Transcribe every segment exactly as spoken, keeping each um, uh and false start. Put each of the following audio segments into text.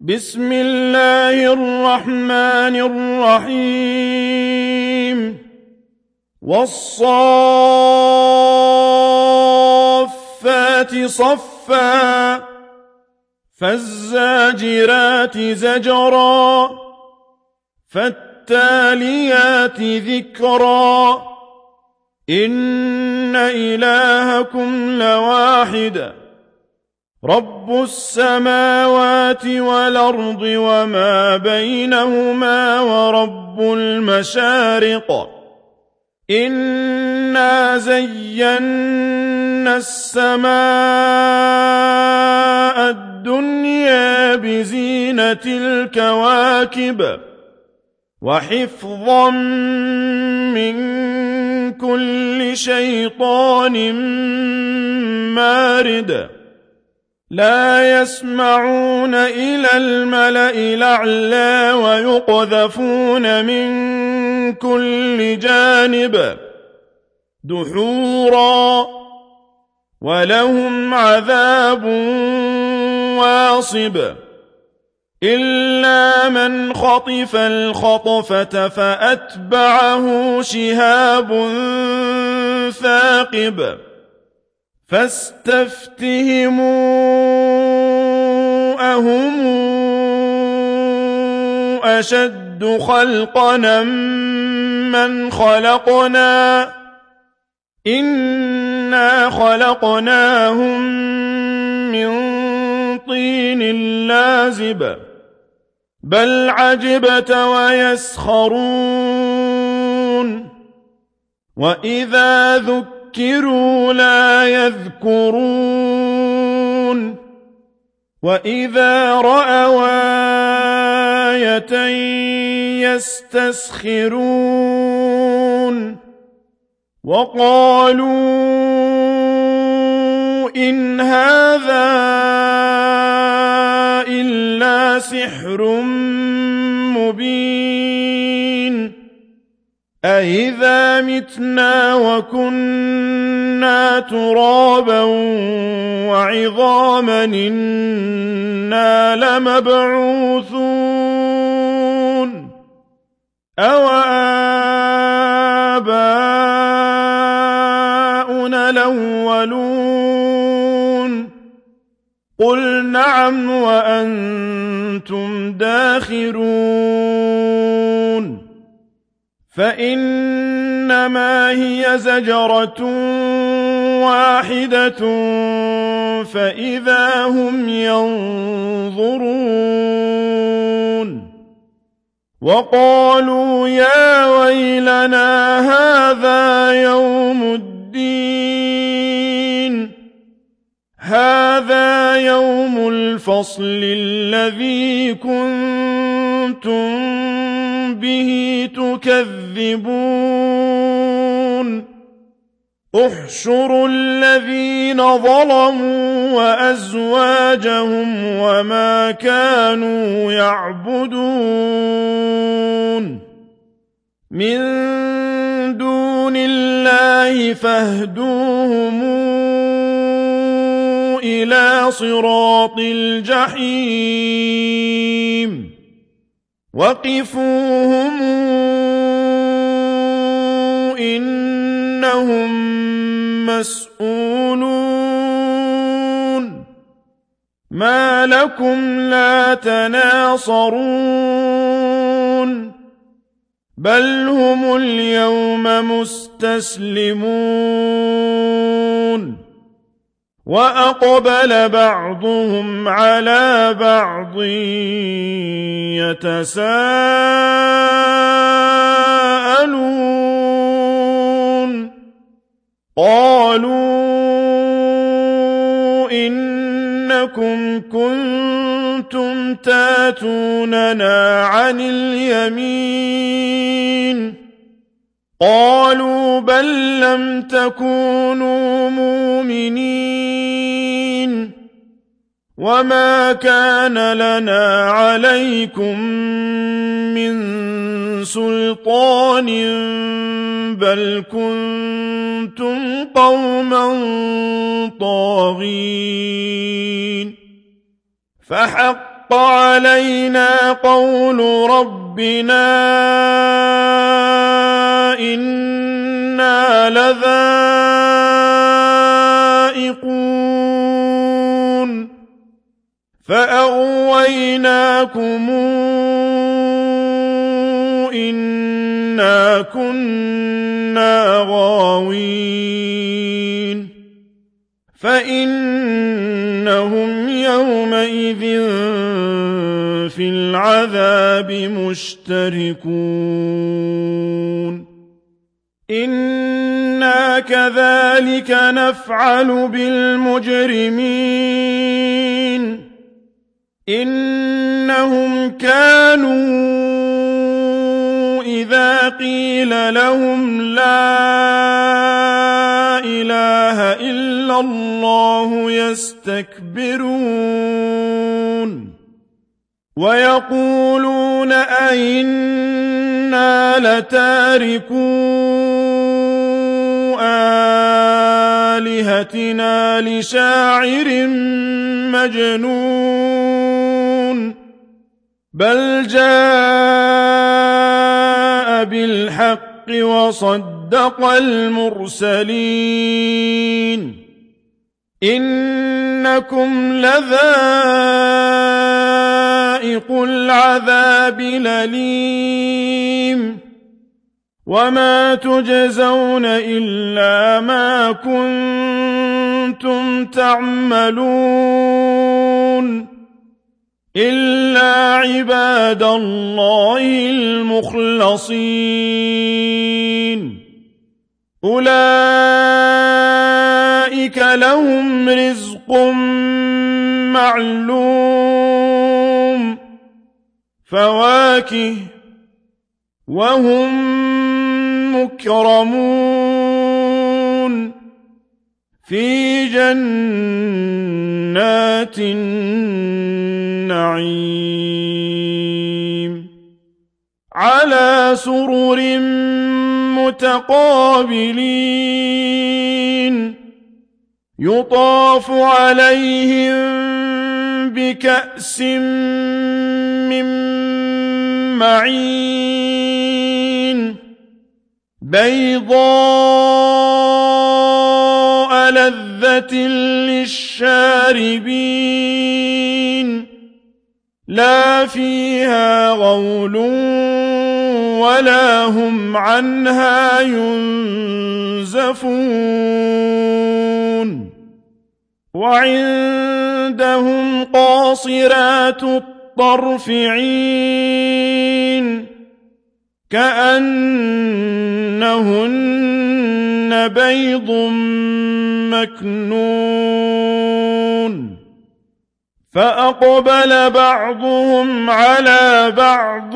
بسم الله الرحمن الرحيم والصافات صفا فالزاجرات زجرا فالتاليات ذكرا إن إلهكم لواحد رب السماوات والأرض وما بينهما ورب المشارق إنا زينا السماء الدنيا بزينة الكواكب وحفظا من كل شيطان مارد لا يسمعون إلى الملأ الأعلى ويقذفون من كل جانب دحورا ولهم عذاب واصب إلا من خطف الخطفة فأتبعه شهاب ثاقب فاستفتهموا أهم أشد خلقنا من خلقنا إنا خلقناهم من طين لازب بل عجبت ويسخرون وإذا ذكروا لا يذكرون وإذا رأوا آية يستسخرون وقالوا إن هذا إلا سحر مبين أإذا متنا وكنا ترابا وعظاما إنا لمبعوثون أو آباؤنا الأولون قل نعم وأنتم داخرون فإنما هي زجرة واحدة فإذا هم ينظرون وقالوا يا ويلنا هذا يوم الدين هذا يوم الفصل الذي كنتم به تكذبون احشروا الذين ظلموا وأزواجهم وما كانوا يعبدون من دون الله فاهدوهم إلى صراط الجحيم وقفوهم إنهم مسؤولون ما لكم لا تناصرون بل هم اليوم مستسلمون وأقبل بعضهم على بعض يتساءلون قالوا إنكم كنتم تاتوننا عن اليمين قالوا بل لم تكونوا مؤمنين وما كان لنا عليكم من سلطان بل كنتم قوما طاغين فحق فحق علينا قول ربنا إنا لذائقون فأغويناكم إنا كنا غاوين فإنهم يومئذ في العذاب مشتركون إنا كذلك نفعل بالمجرمين إنهم كانوا إذا قيل لهم لا إله إلا الله يستكبرون ويقولون أئنا لتاركو آلهتنا لشاعر مجنون بل جاء بالحق وصدق المرسلين إنكم لذائق العذاب الأليم وما تجزون إلا ما كنتم تعملون إلا عباد الله المخلصين أولئك لهم رزق معلوم فواكه وهم مكرمون في جنات النعيم على سرر متقابلين يطاف عليهم بكأس من معين بيضاء لذة للشاربين لا فيها غول ولا هم عنها ينزفون وعندهم قاصرات الطرف عين كأنهن بيض مكنون فأقبل بعضهم على بعض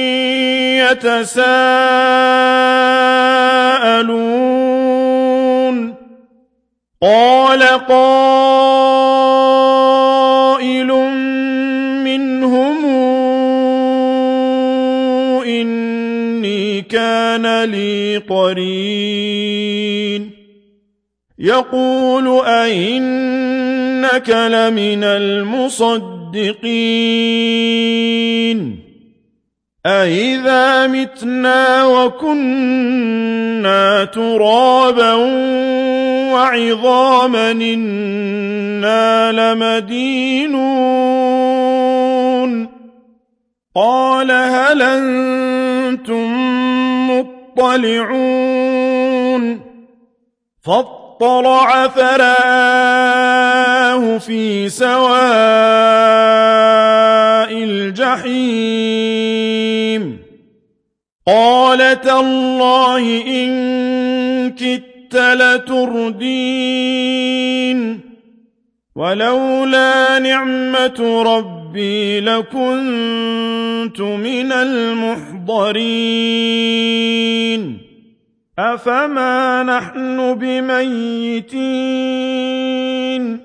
يتساءلون قال قائل منهم إني كان لي قرين يقول أئنك لمن المصدقين أئذا متنا وكنا ترابا وعظاما إنا لمدينون قال هل أنتم مطلعون فاطلع فرآه في سواء الجحيم قال تالله إن كدت لتردين ولولا نعمة ربي لكنت من المحضرين أفما نحن بميتين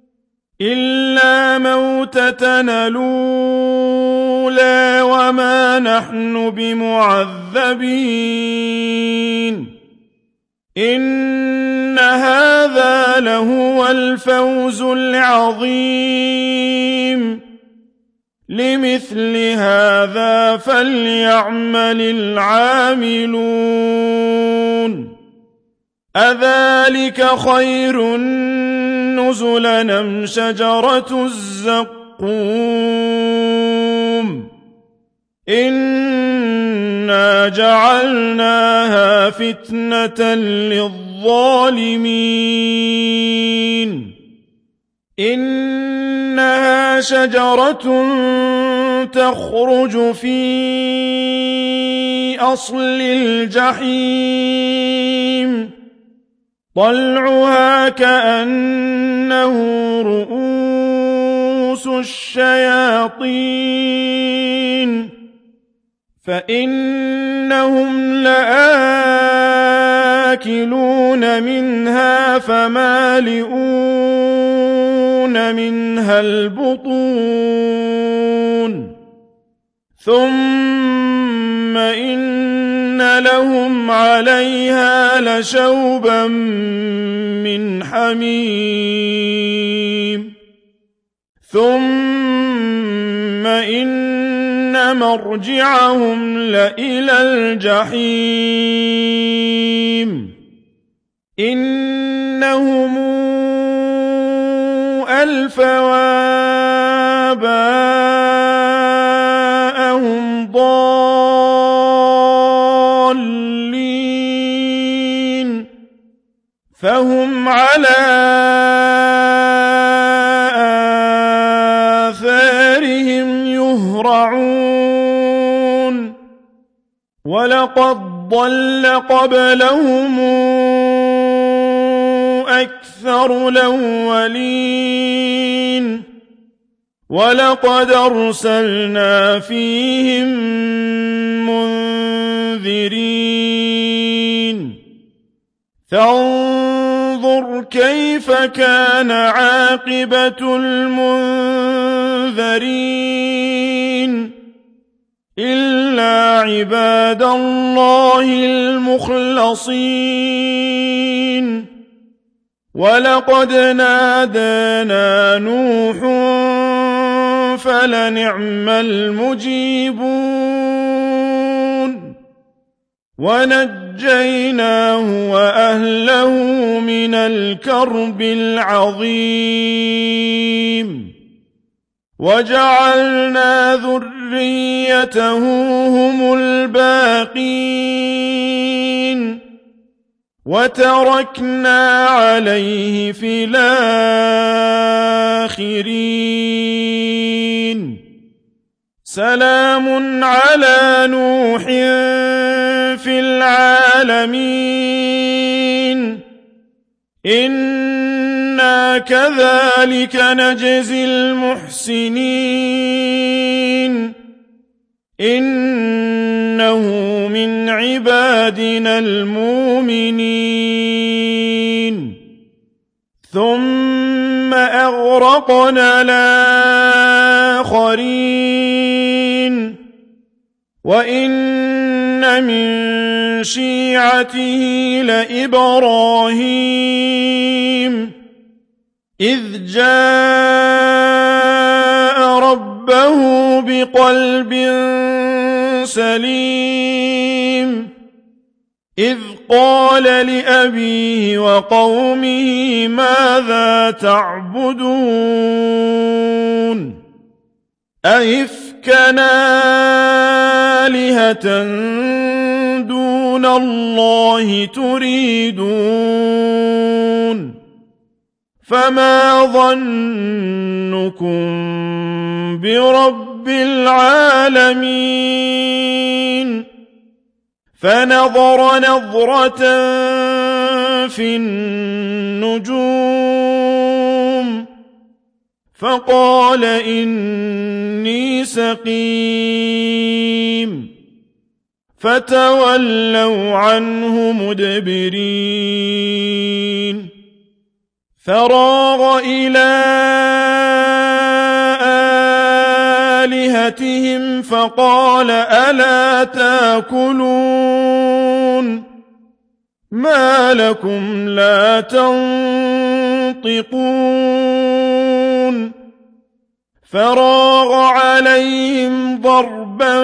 إلا موتتنا الأولى وما نحن بمعذبين إن هذا لهو الفوز العظيم لمثل هذا فليعمل العاملون أذلك خير نزلا أم شجرة الزقوم إنا جعلناها فتنة للظالمين إنها شجرة تخرج في أصل الجحيم طلعها كأنه رؤوس الشياطين فإنهم لآكلون منها فمالئون منها البطون ثم إن لهم عليها لشوبا من حميم ثم إن مرجعهم لإلى الجحيم إنهم ألفوا آباءهم ضالين فهم على آثارهم يهرعون ولقد ضل قبلهم أكثر الأولين ولقد أرسلنا فيهم منذرين فانظر كيف كان عاقبة المنذرين إلا عباد الله المخلصين ولقد نادانا نوح فلنعم المجيبون ونجيناه وأهله من الكرب العظيم وجعلنا ذريته هم الباقين وتركنا عليه في الآخرين سلام على نوح في العالمين إنا كذلك نجزي المحسنين إنه من عبادنا المؤمنين ثم أغرقنا الآخرين وإن من شيعته لإبراهيم إذ جاء ربه بقلب سليم إذ قال لأبيه وقومه ماذا تعبدون أئفكا آلهة دون الله تريدون فما ظنكم برب العالمين فنظر نظرة في النجوم فقال إني سقيم فتولوا عنه مدبرين فراغ إلى آلهتهم فقال ألا تأكلون ما لكم لا تنطقون فراغ عليهم ضربا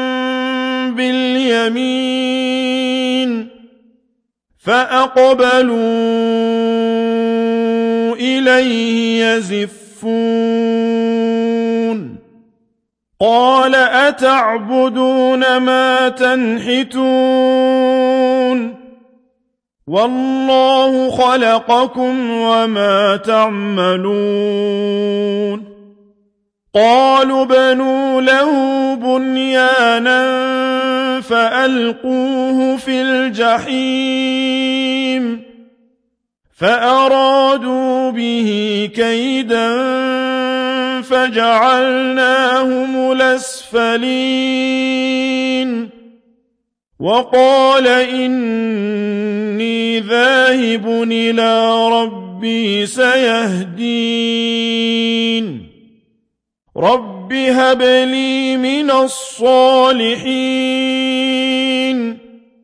باليمين فأقبلوا إليه يزفون قال أتعبدون ما تنحتون والله خلقكم وما تعملون قالوا بنوا له بنيانا فألقوه في الجحيم فأرادوا به كيدا فجعلناهم الأسفلين وقال إني ذاهب إلى ربي سيهدين رب هب لي من الصالحين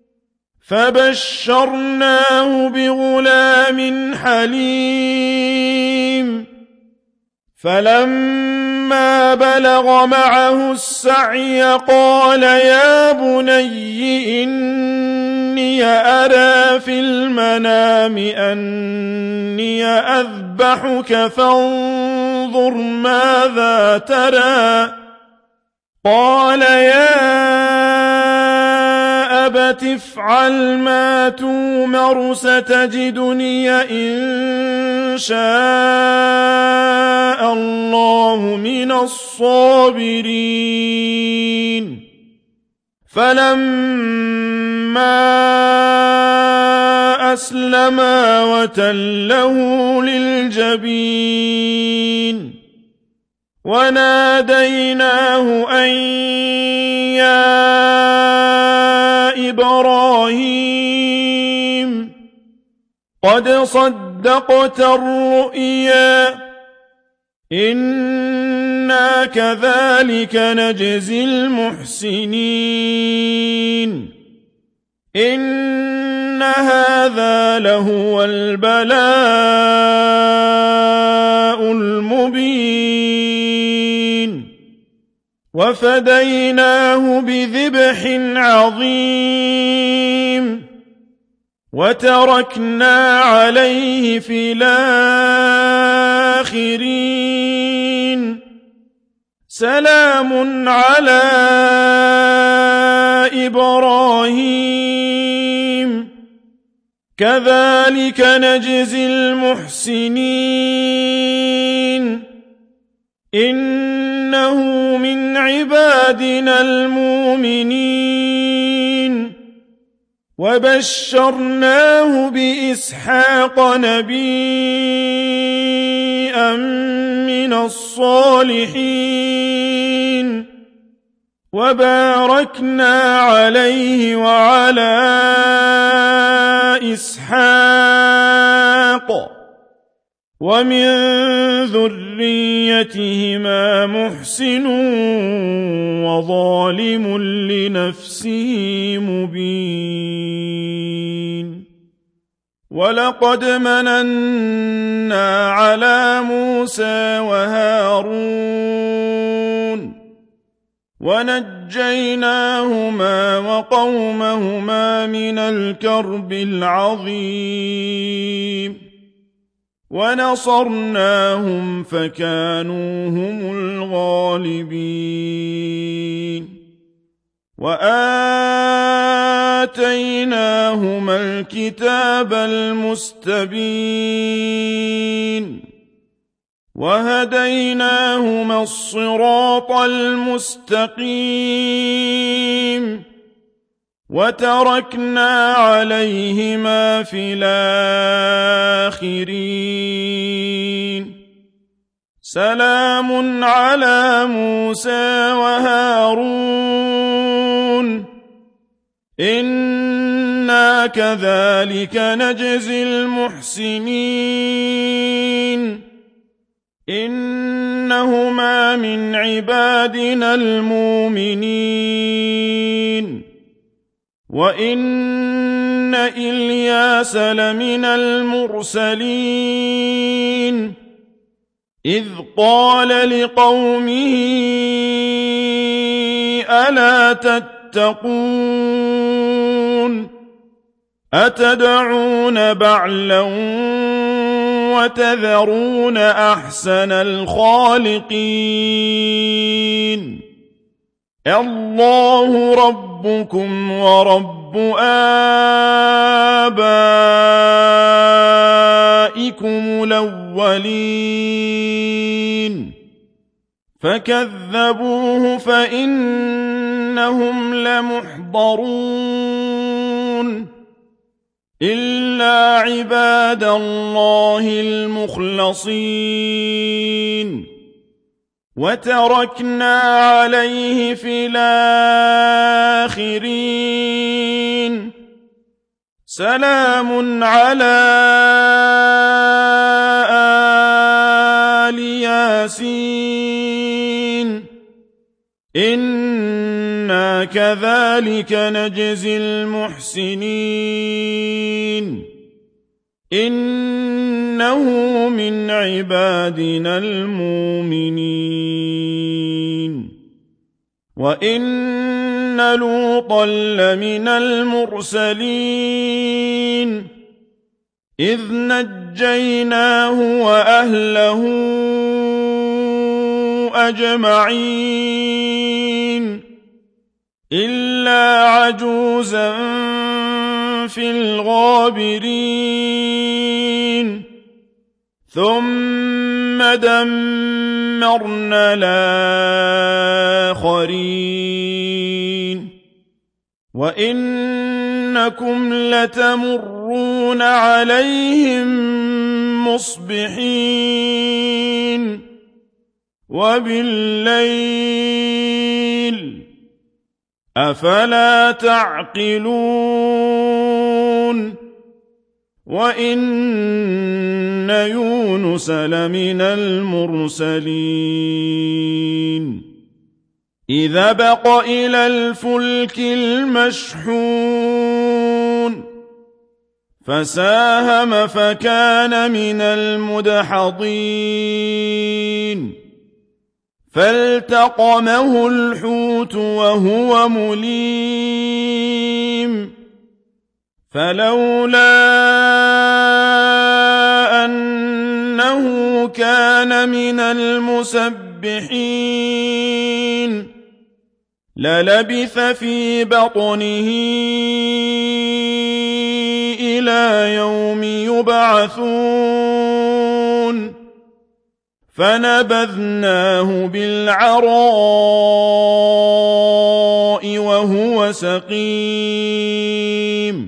فبشرناه بغلام حليم فلما بلغ معه السعي قال يا بني إني أرى في المنام أني أذبحك فانظر ماذا ترى قال يا أبت افعل ما تؤمر ستجدني إن شاء الله من الصابرين فلما أسلما وتله للجبين وناديناه أن يا إبراهيم قد صدقت الرؤيا إنا كذلك نجزي المحسنين إن هذا لهو البلاء المبين وفديناه بذبح عظيم وتركنا عليه في الآخرين سلام على إبراهيم كذلك نجزي المحسنين إنه من عبادنا المؤمنين وبشرناه بإسحاق نبيا من الصالحين وباركنا عليه وعلى إسحاق ومن ذريتهما محسن وظالم لنفسه مبين ولقد مننا على موسى وهارون ونجيناهما وقومهما من الكرب العظيم ونصرناهم فكانوا هم الغالبين وآتيناهما الكتاب المستبين وهديناهما الصراط المستقيم وتركنا عليهما في الآخرين سلام على موسى وهارون إنا كذلك نجزي المحسنين إنهما من عبادنا المؤمنين وإن إلياس لمن المرسلين إذ قال لقومه ألا تتقون أتدعون بعلا وتذرون أحسن الخالقين الله ربكم ورب آبائكم الأولين فكذبوه فإنهم لمحضرون إلا عباد الله المخلصين وتركنا عليه في الآخرين سلام على آل ياسين إنا كذلك نجزي المحسنين إنه من عبادنا المؤمنين وإن لوطا لمن المرسلين إذ نجيناه وأهله أجمعين إلا عجوزا في الغابرين ثم دمرنا الآخرين وإنكم لتمرون عليهم مصبحين وبالليل أفلا تعقلون وإن يونس لمن المرسلين إذا بق إلى الفلك المشحون فساهم فكان من المدحضين فالتقمه الحوت وهو مليم فلولا أنه كان من المسبحين للبث في بطنه إلى يوم يبعثون فنبذناه بالعراء وهو سقيم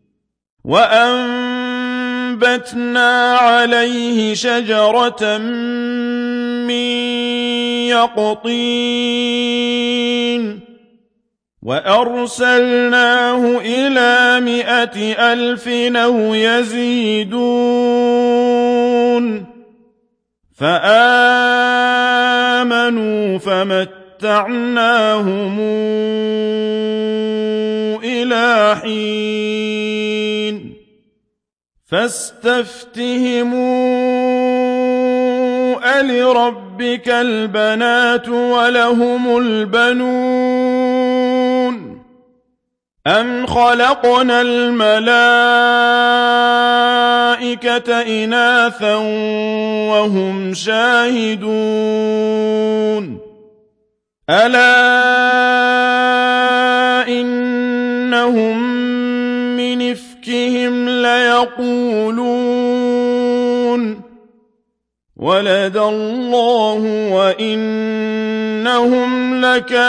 وأنبتنا عليه شجرة من يقطين وأرسلناه إلى مائة ألف أو يزيدون فآمنوا فمتعناهم إلى حين فاستفتهموا ألربك البنات ولهم البنون أم خلقنا الملائكة إناثا وهم شاهدون ألا إنهم من إفكهم ليقولون ولد الله وإنهم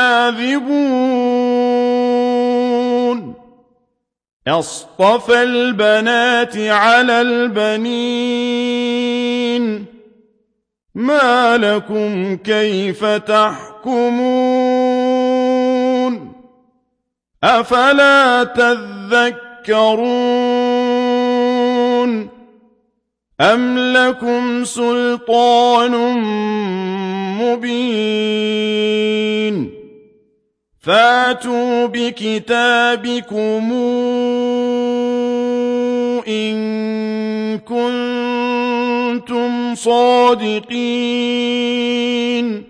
لكاذبون أصطفى البنات على البنين ما لكم كيف تحكمون أفلا تذكرون أم لكم سلطان مبين فاتوا بكتابكم إن كنتم كنتم صادقين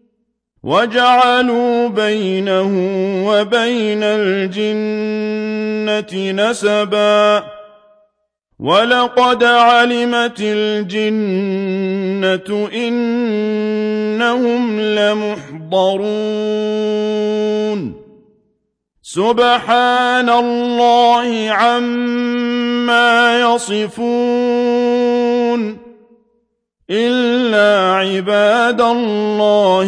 وجعلوا بينه وبين الجنة نسبا ولقد علمت الجنة إنهم لمحضرون سبحان الله عما يصفون إلا عباد الله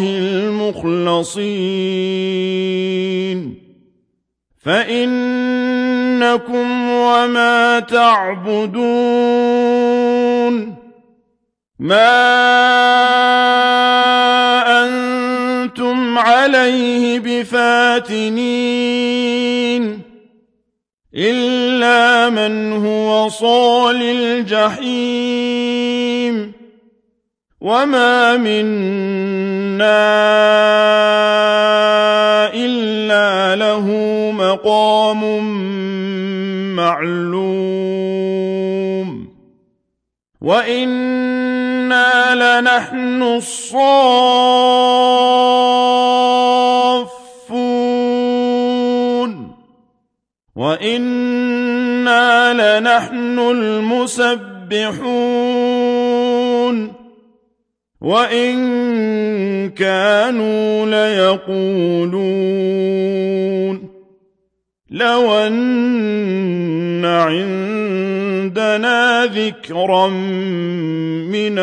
المخلصين فإنكم وما تعبدون ما أنتم عليه بفاتنين إلا من هو صال الجحيم وما منا إلا له مقام معلوم وإنا لنحن الصافون وإنا لنحن المسبحون وإن كانوا ليقولون لو أن عندنا ذكرا من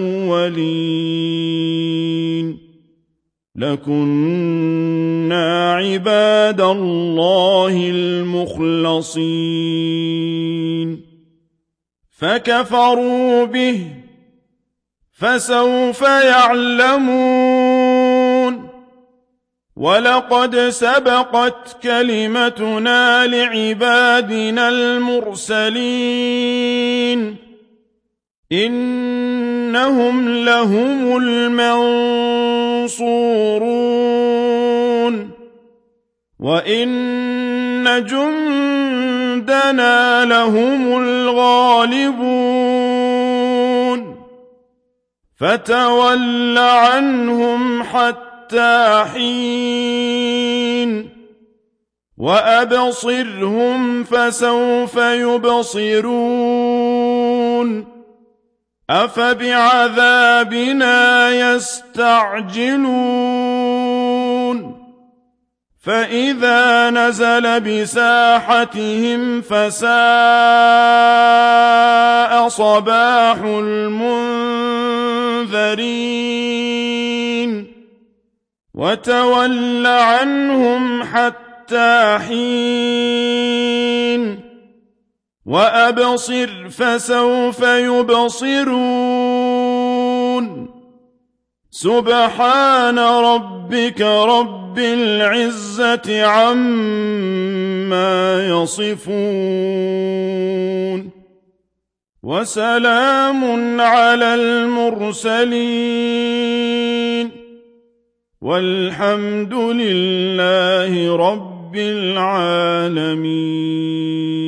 الأولين لكنا عباد الله المخلصين فكفروا به فسوف يعلمون ولقد سبقت كلمتنا لعبادنا المرسلين إنهم لهم المنصورون وإن جندنا لهم الغالبون فتول عنهم حتى حين وأبصرهم فسوف يبصرون أفبعذابنا يستعجلون فإذا نزل بساحتهم فساء صباح المنذرين وتول عنهم حتى حين وأبصر فسوف يبصرون سبحان ربك رب العزة عما يصفون وسلام على المرسلين والحمد لله رب العالمين.